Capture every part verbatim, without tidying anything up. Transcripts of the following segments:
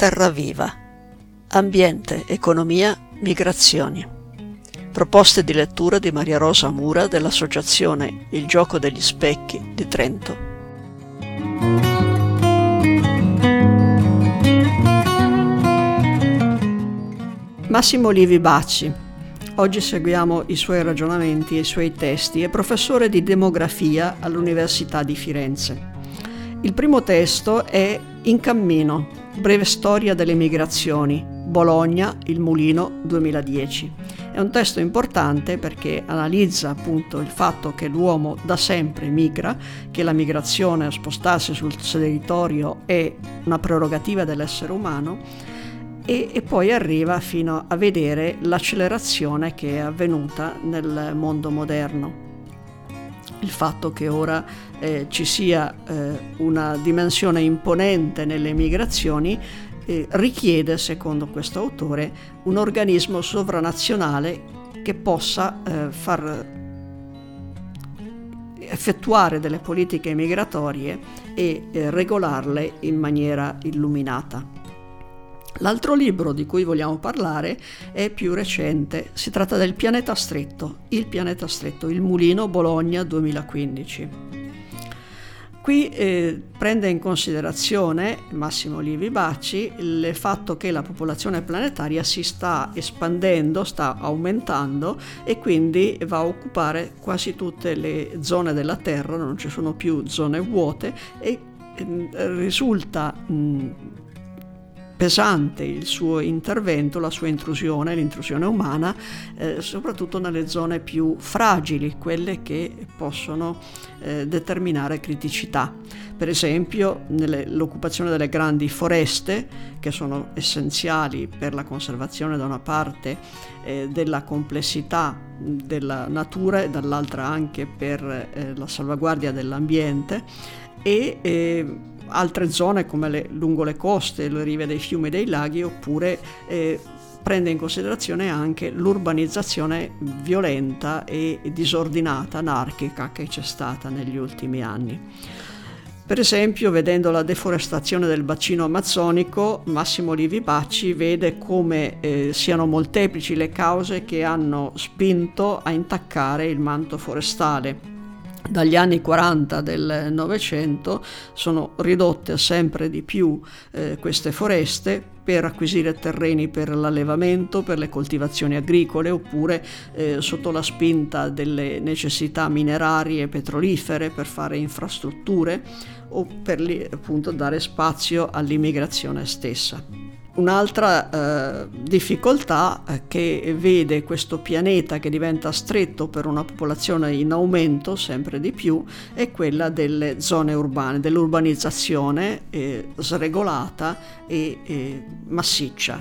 Terra Viva. Ambiente, economia, migrazioni. Proposte di lettura di Maria Rosa Mura dell'associazione Il Gioco degli Specchi di Trento. Massimo Livi Bacci. Oggi seguiamo i suoi ragionamenti e i suoi testi. È professore di demografia all'Università di Firenze. Il primo testo è In cammino, breve storia delle migrazioni, Bologna, Il Mulino, duemiladieci. È un testo importante perché analizza appunto il fatto che l'uomo da sempre migra, che la migrazione, spostarsi sul territorio, è una prerogativa dell'essere umano e, e poi arriva fino a vedere l'accelerazione che è avvenuta nel mondo moderno. Il fatto che ora eh, ci sia eh, una dimensione imponente nelle migrazioni eh, richiede, secondo questo autore, un organismo sovranazionale che possa eh, far effettuare delle politiche migratorie e eh, regolarle in maniera illuminata. L'altro libro di cui vogliamo parlare è più recente, si tratta del Pianeta Stretto, Il Pianeta Stretto, Il Mulino, Bologna, duemilaquindici. Qui eh, prende in considerazione Massimo Livi Bacci il fatto che la popolazione planetaria si sta espandendo, sta aumentando e quindi va a occupare quasi tutte le zone della Terra, non ci sono più zone vuote e eh, risulta mh, pesante il suo intervento, la sua intrusione, l'intrusione umana, eh, soprattutto nelle zone più fragili, quelle che possono eh, determinare criticità. Per esempio nelle, l'occupazione delle grandi foreste, che sono essenziali per la conservazione da una parte eh, della complessità della natura e dall'altra anche per eh, la salvaguardia dell'ambiente, e eh, altre zone come le, lungo le coste, le rive dei fiumi e dei laghi, oppure eh, prende in considerazione anche l'urbanizzazione violenta e disordinata, anarchica che c'è stata negli ultimi anni. Per esempio, vedendo la deforestazione del bacino amazzonico, Massimo Livi Bacci vede come eh, siano molteplici le cause che hanno spinto a intaccare il manto forestale. Dagli anni quaranta del Novecento sono ridotte sempre di più eh, queste foreste per acquisire terreni per l'allevamento, per le coltivazioni agricole, oppure eh, sotto la spinta delle necessità minerarie e petrolifere per fare infrastrutture o per lì, appunto dare spazio all'immigrazione stessa. Un'altra eh, difficoltà eh, che vede questo pianeta che diventa stretto per una popolazione in aumento sempre di più è quella delle zone urbane, dell'urbanizzazione eh, sregolata e eh, massiccia.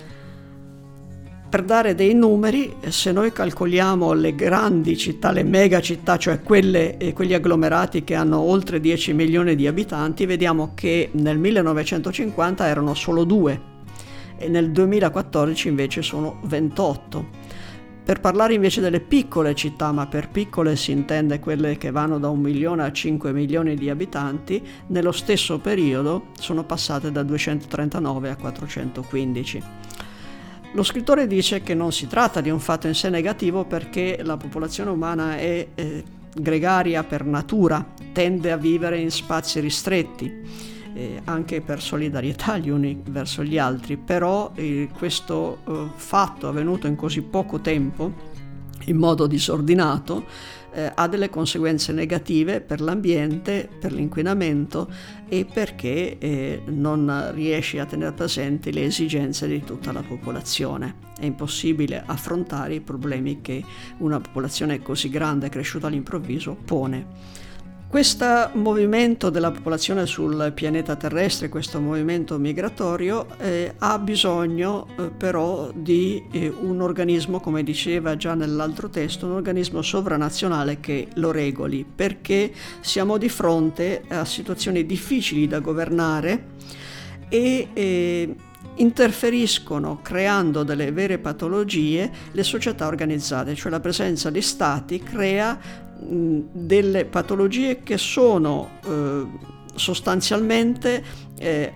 Per dare dei numeri, se noi calcoliamo le grandi città, le mega città, cioè quelle, eh, quegli agglomerati che hanno oltre dieci milioni di abitanti, vediamo che nel millenovecentocinquanta erano solo due. E nel duemilaquattordici invece sono ventotto. Per parlare invece delle piccole città, ma per piccole si intende quelle che vanno da un milione a cinque milioni di abitanti, nello stesso periodo sono passate da duecentotrentanove a quattrocentoquindici. Lo scrittore dice che non si tratta di un fatto in sé negativo perché la popolazione umana è eh, gregaria per natura, tende a vivere in spazi ristretti, Eh, anche per solidarietà gli uni verso gli altri, però eh, questo eh, fatto avvenuto in così poco tempo, in modo disordinato, eh, ha delle conseguenze negative per l'ambiente, per l'inquinamento e perché eh, non riesce a tenere presenti le esigenze di tutta la popolazione. È impossibile affrontare i problemi che una popolazione così grande, cresciuta all'improvviso, pone. Questo movimento della popolazione sul pianeta terrestre, questo movimento migratorio, eh, ha bisogno eh, però di eh, un organismo, come diceva già nell'altro testo, un organismo sovranazionale che lo regoli, perché siamo di fronte a situazioni difficili da governare e eh, interferiscono, creando delle vere patologie, le società organizzate, cioè la presenza di stati crea delle patologie che sono eh, sostanzialmente eh,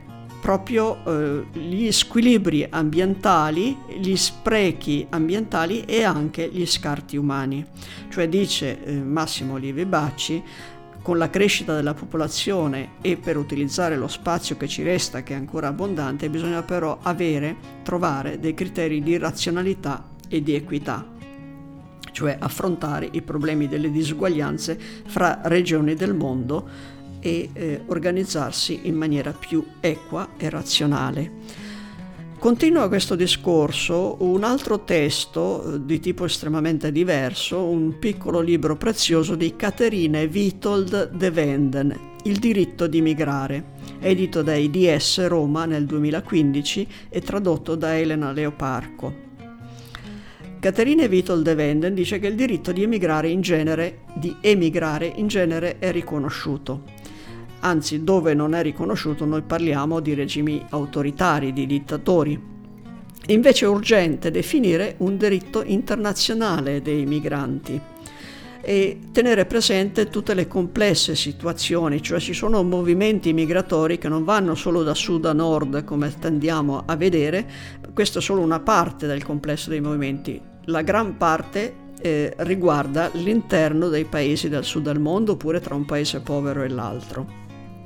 proprio eh, gli squilibri ambientali, gli sprechi ambientali e anche gli scarti umani. Cioè dice eh, Massimo Livi Bacci, con la crescita della popolazione e per utilizzare lo spazio che ci resta, che è ancora abbondante, bisogna però avere, trovare dei criteri di razionalità e di equità, cioè affrontare i problemi delle disuguaglianze fra regioni del mondo e eh, organizzarsi in maniera più equa e razionale. Continua questo discorso un altro testo di tipo estremamente diverso, un piccolo libro prezioso di Catherine Witold de Wenden, Il diritto di migrare, edito da I D S Roma nel duemilaquindici e tradotto da Elena Leoparco. Catherine Witold de Wenden dice che il diritto di emigrare in genere, di emigrare in genere è riconosciuto. Anzi, dove non è riconosciuto noi parliamo di regimi autoritari, di dittatori. Invece è urgente definire un diritto internazionale dei migranti e tenere presente tutte le complesse situazioni, cioè ci sono movimenti migratori che non vanno solo da sud a nord come tendiamo a vedere, questa è solo una parte del complesso dei movimenti, la gran parte eh, riguarda l'interno dei paesi del sud del mondo oppure tra un paese povero e l'altro.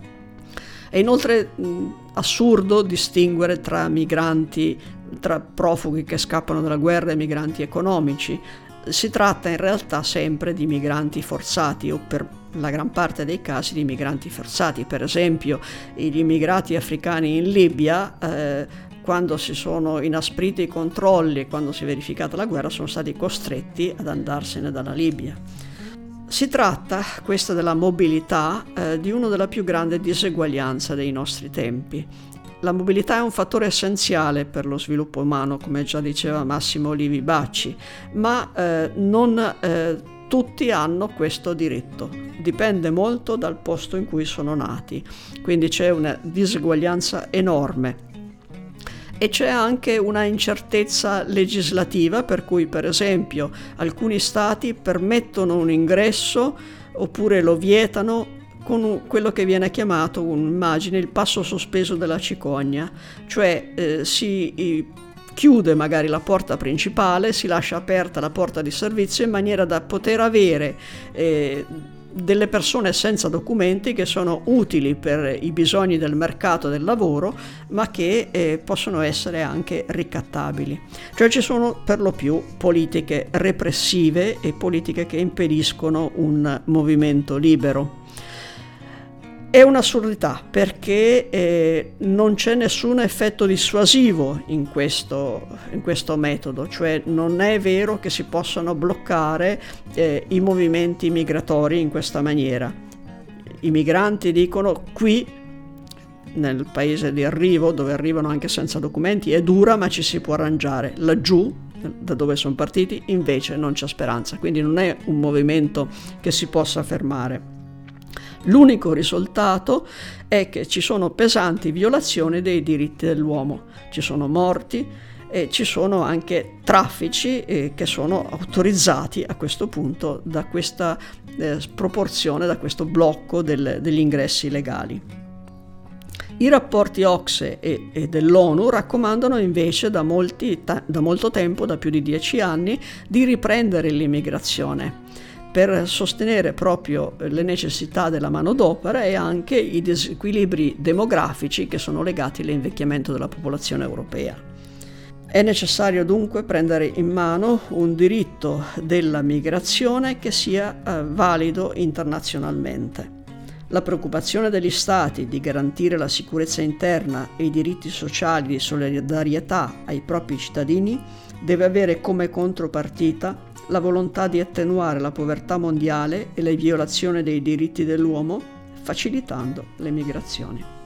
È inoltre mh, assurdo distinguere tra migranti, tra profughi che scappano dalla guerra e migranti economici. Si tratta in realtà sempre di migranti forzati o per la gran parte dei casi di migranti forzati. Per esempio gli immigrati africani in Libia, eh, quando si sono inaspriti i controlli e quando si è verificata la guerra, sono stati costretti ad andarsene dalla Libia. Si tratta, questa della mobilità, eh, di una della più grandi diseguaglianze dei nostri tempi. La mobilità è un fattore essenziale per lo sviluppo umano, come già diceva Massimo Livi Bacci, ma eh, non eh, tutti hanno questo diritto. Dipende molto dal posto in cui sono nati, quindi c'è una diseguaglianza enorme. E c'è anche una incertezza legislativa per cui, per esempio, alcuni stati permettono un ingresso oppure lo vietano con un, quello che viene chiamato, immagine, il passo sospeso della cicogna, cioè eh, si eh, chiude magari la porta principale, si lascia aperta la porta di servizio in maniera da poter avere eh, delle persone senza documenti che sono utili per i bisogni del mercato del lavoro, ma che eh, possono essere anche ricattabili. Cioè ci sono per lo più politiche repressive e politiche che impediscono un movimento libero. È un'assurdità perché eh, non c'è nessun effetto dissuasivo in questo, in questo metodo, cioè non è vero che si possano bloccare eh, i movimenti migratori in questa maniera. I migranti dicono qui, nel paese di arrivo, dove arrivano anche senza documenti, è dura ma ci si può arrangiare. Laggiù, da dove sono partiti, invece non c'è speranza, quindi non è un movimento che si possa fermare. L'unico risultato è che ci sono pesanti violazioni dei diritti dell'uomo, ci sono morti e ci sono anche traffici eh, che sono autorizzati a questo punto da questa eh, sproporzione, da questo blocco del, degli ingressi legali. I rapporti O C S E e, e dell'ONU raccomandano invece da, molti, da molto tempo, da più di dieci anni, di riprendere l'immigrazione per sostenere proprio le necessità della manodopera e anche i disequilibri demografici che sono legati all'invecchiamento della popolazione europea. È necessario dunque prendere in mano un diritto della migrazione che sia eh, valido internazionalmente. La preoccupazione degli Stati di garantire la sicurezza interna e i diritti sociali di solidarietà ai propri cittadini deve avere come contropartita la volontà di attenuare la povertà mondiale e le violazioni dei diritti dell'uomo, facilitando le migrazioni.